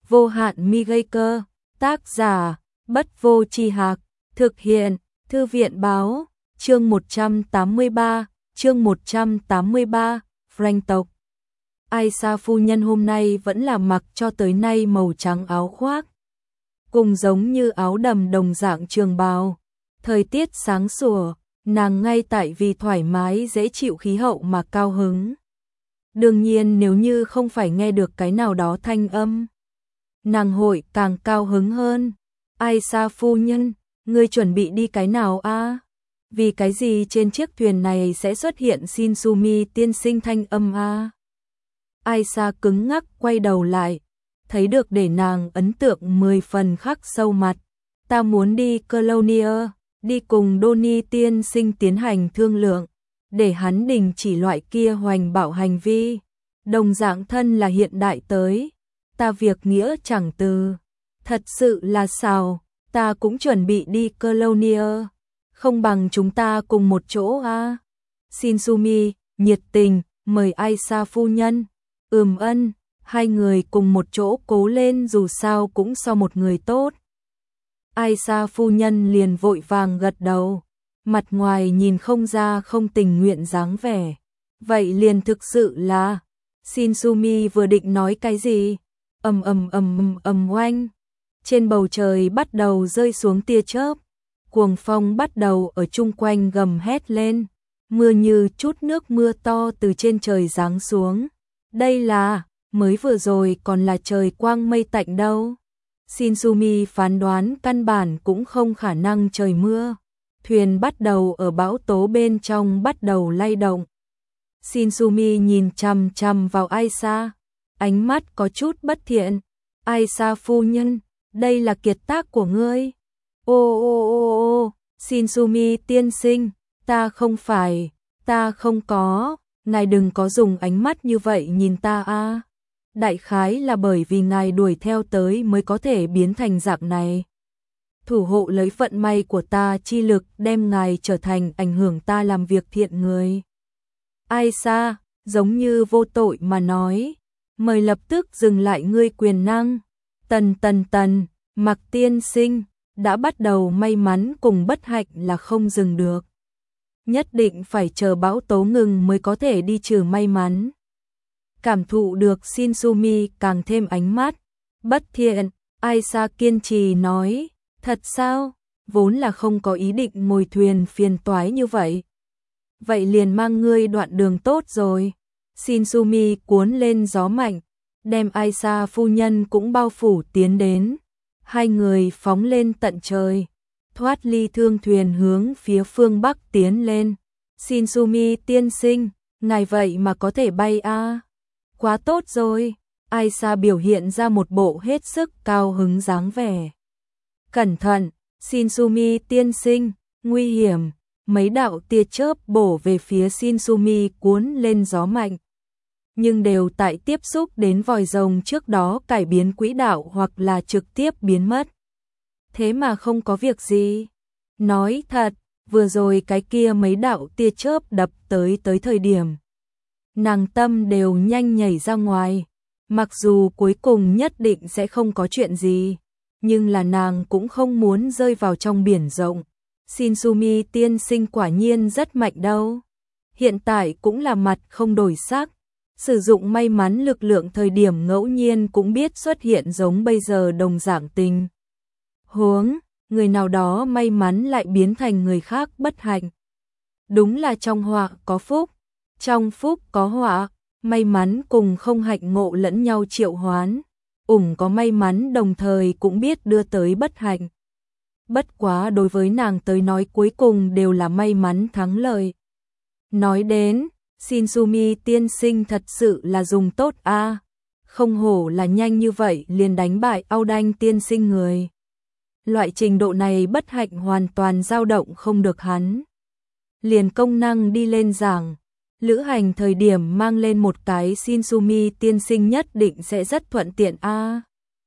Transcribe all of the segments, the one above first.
vô hạn mi gây cơ, tác giả, Bất Vô Tri Hạc, thực hiện, Thư viện báo, chương 183, Frank tộc. Aisha phu nhân hôm nay vẫn là mặc cho tới nay màu trắng áo khoác, cùng giống như áo đầm đồng dạng trường bào. Thời tiết sáng sủa, nàng ngay tại vì thoải mái dễ chịu khí hậu mà cao hứng. Đương nhiên nếu như không phải nghe được cái nào đó thanh âm, nàng hội càng cao hứng hơn. Aisha phu nhân, ngươi chuẩn bị đi cái nào a? Vì cái gì trên chiếc thuyền này sẽ xuất hiện Shinsumi tiên sinh thanh âm a? Aisha cứng ngắc quay đầu lại, thấy được để nàng ấn tượng 10 phần khắc sâu mặt. Ta muốn đi Colonia, đi cùng Donnie tiên sinh tiến hành thương lượng, để hắn đình chỉ loại kia hoành bạo hành vi. Đồng dạng thân là hiện đại tới, ta việc nghĩa chẳng từ. Thật sự là sao, ta cũng chuẩn bị đi Colonia, không bằng chúng ta cùng một chỗ a? Shinsumi nhiệt tình mời Aisha phu nhân. Ân, hai người cùng một chỗ cố lên, dù sao cũng so một người tốt. Aisha phu nhân liền vội vàng gật đầu, mặt ngoài nhìn không ra không tình nguyện dáng vẻ. Vậy liền thực sự là. Shinsumi vừa định nói cái gì, oanh. Trên bầu trời bắt đầu rơi xuống tia chớp, cuồng phong bắt đầu ở chung quanh gầm hét lên, mưa như chút nước mưa to từ trên trời giáng xuống. Đây là, mới vừa rồi còn là trời quang mây tạnh đâu. Shinsumi phán đoán căn bản cũng không khả năng trời mưa. Thuyền bắt đầu ở bão tố bên trong bắt đầu lay động. Shinsumi nhìn chằm chằm vào Aisha, ánh mắt có chút bất thiện. Aisha phu nhân, đây là kiệt tác của ngươi. Ô, Shinsumi tiên sinh, ta không có, ngài đừng có dùng ánh mắt như vậy nhìn ta a. Đại khái là bởi vì ngài đuổi theo tới mới có thể biến thành dạng này. Thủ hộ lấy vận may của ta chi lực đem ngài trở thành ảnh hưởng ta làm việc thiện người. Aisha, giống như vô tội mà nói, mời lập tức dừng lại ngươi quyền năng. Tần, Mặc tiên sinh, đã bắt đầu may mắn cùng bất hạnh là không dừng được. Nhất định phải chờ bão tố ngừng mới có thể đi trừ may mắn. Cảm thụ được Shinsumi càng thêm ánh mắt bất thiện, Aisha kiên trì nói, thật sao, vốn là không có ý định ngồi thuyền phiền toái như vậy. Vậy liền mang ngươi đoạn đường tốt rồi. Shinsumi cuốn lên gió mạnh, đem Aisha phu nhân cũng bao phủ tiến đến. Hai người phóng lên tận trời, thoát ly thương thuyền hướng phía phương Bắc tiến lên. Shinsumi tiên sinh, ngài vậy mà có thể bay a? Quá tốt rồi. Aisha biểu hiện ra một bộ hết sức cao hứng dáng vẻ. Cẩn thận, Shinsumi tiên sinh, nguy hiểm. Mấy đạo tia chớp bổ về phía Shinsumi cuốn lên gió mạnh, nhưng đều tại tiếp xúc đến vòi rồng trước đó cải biến quỹ đạo hoặc là trực tiếp biến mất. Thế mà không có việc gì. Nói thật, vừa rồi cái kia mấy đạo tia chớp đập tới thời điểm, nàng tâm đều nhanh nhảy ra ngoài. Mặc dù cuối cùng nhất định sẽ không có chuyện gì, nhưng là nàng cũng không muốn rơi vào trong biển rộng. Shinsumi tiên sinh quả nhiên rất mạnh đâu. Hiện tại cũng là mặt không đổi sắc, sử dụng may mắn lực lượng thời điểm ngẫu nhiên cũng biết xuất hiện giống bây giờ đồng dạng tình huống, người nào đó may mắn lại biến thành người khác bất hạnh. Đúng là trong họa có phúc, trong phúc có họa, may mắn cùng không hạnh ngộ lẫn nhau triệu hoán. Có may mắn đồng thời cũng biết đưa tới bất hạnh. Bất quá đối với nàng tới nói cuối cùng đều là may mắn thắng lợi. Nói đến, Shinsumi tiên sinh thật sự là dùng tốt a, không hổ là nhanh như vậy liền đánh bại Audanh tiên sinh người. Loại trình độ này bất hạnh hoàn toàn dao động không được hắn. Liền công năng đi lên giảng, lữ hành thời điểm mang lên một cái Shinsumi tiên sinh nhất định sẽ rất thuận tiện a.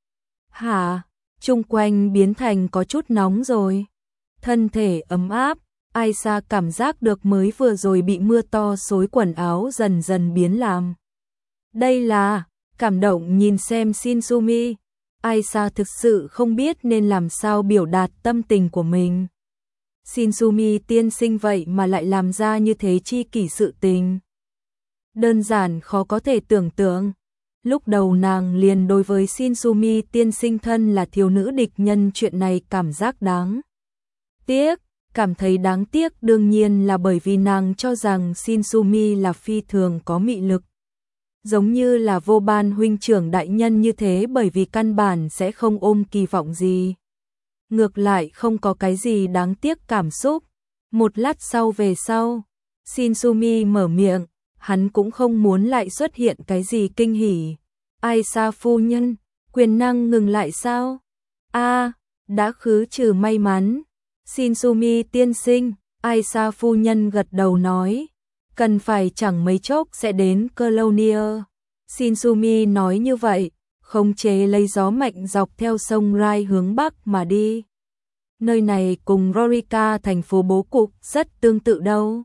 Hả? Chung quanh biến thành có chút nóng rồi. Thân thể ấm áp, Aisha cảm giác được mới vừa rồi bị mưa to xối quần áo dần dần biến làm. Đây là, cảm động nhìn xem Shinsumi, Aisa thực sự không biết nên làm sao biểu đạt tâm tình của mình. Shinsumi tiên sinh vậy mà lại làm ra như thế chi kỷ sự tình. Đơn giản khó có thể tưởng tượng. Lúc đầu nàng liền đối với Shinsumi tiên sinh thân là thiếu nữ địch nhân chuyện này cảm giác đáng tiếc. Cảm thấy đáng tiếc đương nhiên là bởi vì nàng cho rằng Shinsumi là phi thường có mị lực. Giống như là vô ban huynh trưởng đại nhân như thế, bởi vì căn bản sẽ không ôm kỳ vọng gì. Ngược lại không có cái gì đáng tiếc cảm xúc. Một lát sau về sau, Shinsumi mở miệng, hắn cũng không muốn lại xuất hiện cái gì kinh hỉ. Aisa phu nhân, quyền năng ngừng lại sao? Đã khứ trừ may mắn. Shinsumi tiên sinh, Aisa phu nhân gật đầu nói, cần phải chẳng mấy chốc sẽ đến Colonia. Shinsumi nói như vậy, khống chế lấy gió mạnh dọc theo sông Rai hướng bắc mà đi. Nơi này cùng Rorika thành phố bố cục rất tương tự đâu.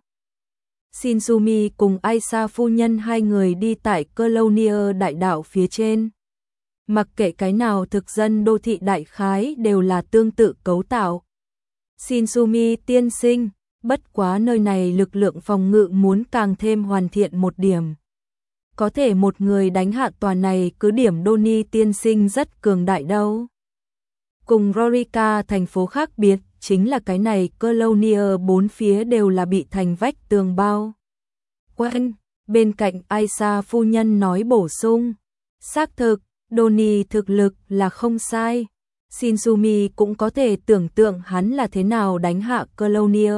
Shinsumi cùng Aisa phu nhân hai người đi tại Colonia đại đạo phía trên. Mặc kệ cái nào thực dân đô thị đại khái đều là tương tự cấu tạo. Shinsumi tiên sinh, bất quá nơi này lực lượng phòng ngự muốn càng thêm hoàn thiện một điểm. Có thể một người đánh hạ tòa này cứ điểm Doni tiên sinh rất cường đại đâu. Cùng Rorika thành phố khác biệt, chính là cái này Colonia bốn phía đều là bị thành vách tường bao quanh. Bên cạnh Aisa phu nhân nói bổ sung, xác thực, Doni thực lực là không sai. Shinsumi cũng có thể tưởng tượng hắn là thế nào đánh hạ Colonia.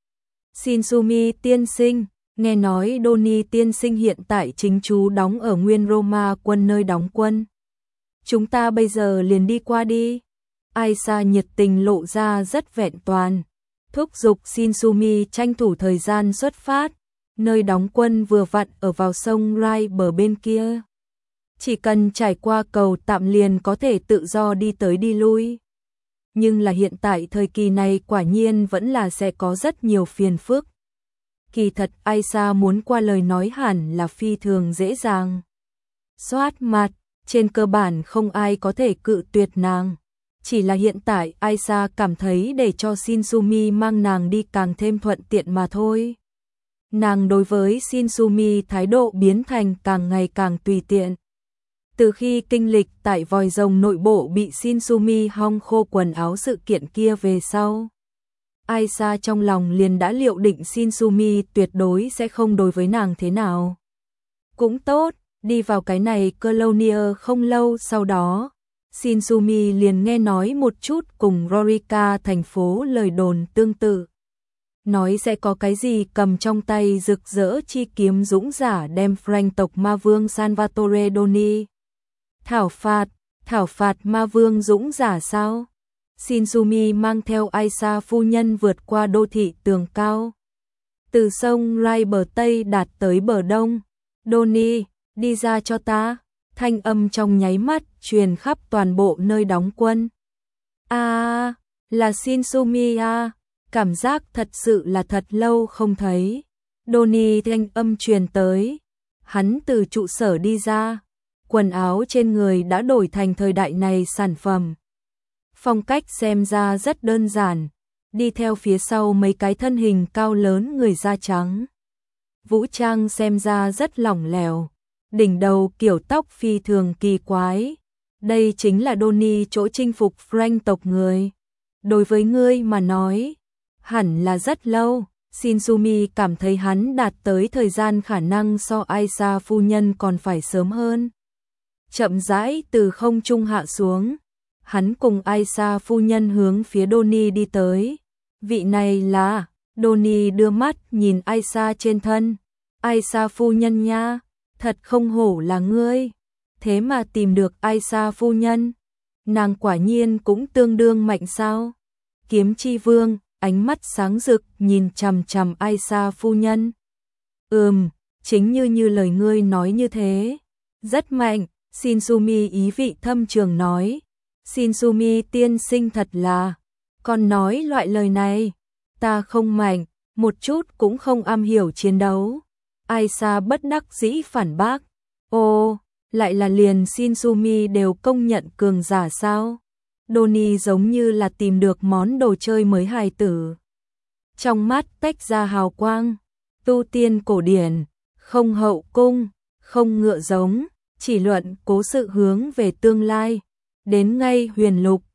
Shinsumi tiên sinh, nghe nói Doni tiên sinh hiện tại chính trú đóng ở Nguyên Roma quân nơi đóng quân. Chúng ta bây giờ liền đi qua đi. Aisa nhiệt tình lộ ra rất vẹn toàn, thúc giục Shinsumi tranh thủ thời gian xuất phát. Nơi đóng quân vừa vặn ở vào sông Rai bờ bên kia. Chỉ cần trải qua cầu tạm liền có thể tự do đi tới đi lui. Nhưng là hiện tại thời kỳ này quả nhiên vẫn là sẽ có rất nhiều phiền phức. Kỳ thật Aisa muốn qua lời nói hẳn là phi thường dễ dàng. Xoát mặt, trên cơ bản không ai có thể cự tuyệt nàng. Chỉ là hiện tại Aisa cảm thấy để cho Shinsumi mang nàng đi càng thêm thuận tiện mà thôi. Nàng đối với Shinsumi thái độ biến thành càng ngày càng tùy tiện. Từ khi kinh lịch tại vòi rồng nội bộ bị Shinsumi hong khô quần áo sự kiện kia về sau, Aisa trong lòng liền đã liệu định Shinsumi tuyệt đối sẽ không đối với nàng thế nào. Cũng tốt, đi vào cái này Colonia không lâu sau đó, Shinsumi liền nghe nói một chút cùng Rorika thành phố lời đồn tương tự. Nói sẽ có cái gì cầm trong tay rực rỡ chi kiếm dũng giả đem Frank tộc ma vương Salvatore Doni thảo phạt ma vương dũng giả sao? Shinsumi mang theo Aisa phu nhân vượt qua đô thị tường cao. Từ sông Rai bờ Tây đạt tới bờ Đông. Doni, đi ra cho ta. Thanh âm trong nháy mắt truyền khắp toàn bộ nơi đóng quân. Là Shinsumi à? Cảm giác thật sự là thật lâu không thấy. Doni thanh âm truyền tới. Hắn từ trụ sở đi ra. Quần áo trên người đã đổi thành thời đại này sản phẩm. Phong cách xem ra rất đơn giản. Đi theo phía sau mấy cái thân hình cao lớn người da trắng. Vũ trang xem ra rất lỏng lẻo. Đỉnh đầu kiểu tóc phi thường kỳ quái. Đây chính là Doni chỗ chinh phục Frank tộc người. Đối với ngươi mà nói, hẳn là rất lâu. Shinsumi cảm thấy hắn đạt tới thời gian khả năng so Aisa phu nhân còn phải sớm hơn. Chậm rãi từ không trung hạ xuống, hắn cùng Aisa phu nhân hướng phía Doni đi tới. Vị này là, Doni đưa mắt nhìn Aisa trên thân. Aisa phu nhân nha, thật không hổ là ngươi. Thế mà tìm được Aisa phu nhân, nàng quả nhiên cũng tương đương mạnh sao? Kiếm chi vương, ánh mắt sáng rực nhìn chằm chằm Aisa phu nhân. Chính như lời ngươi nói như thế. Rất mạnh, Shinsumi ý vị thâm trường nói. Shinsumi tiên sinh thật là, còn nói loại lời này, ta không mạnh, một chút cũng không am hiểu chiến đấu. Aisa bất đắc dĩ phản bác. lại là liền Shinzumi đều công nhận cường giả sao? Donnie giống như là tìm được món đồ chơi mới hài tử. Trong mắt tách ra hào quang, tu tiên cổ điển, không hậu cung, không ngựa giống, chỉ luận cố sự hướng về tương lai, đến ngay huyền lục,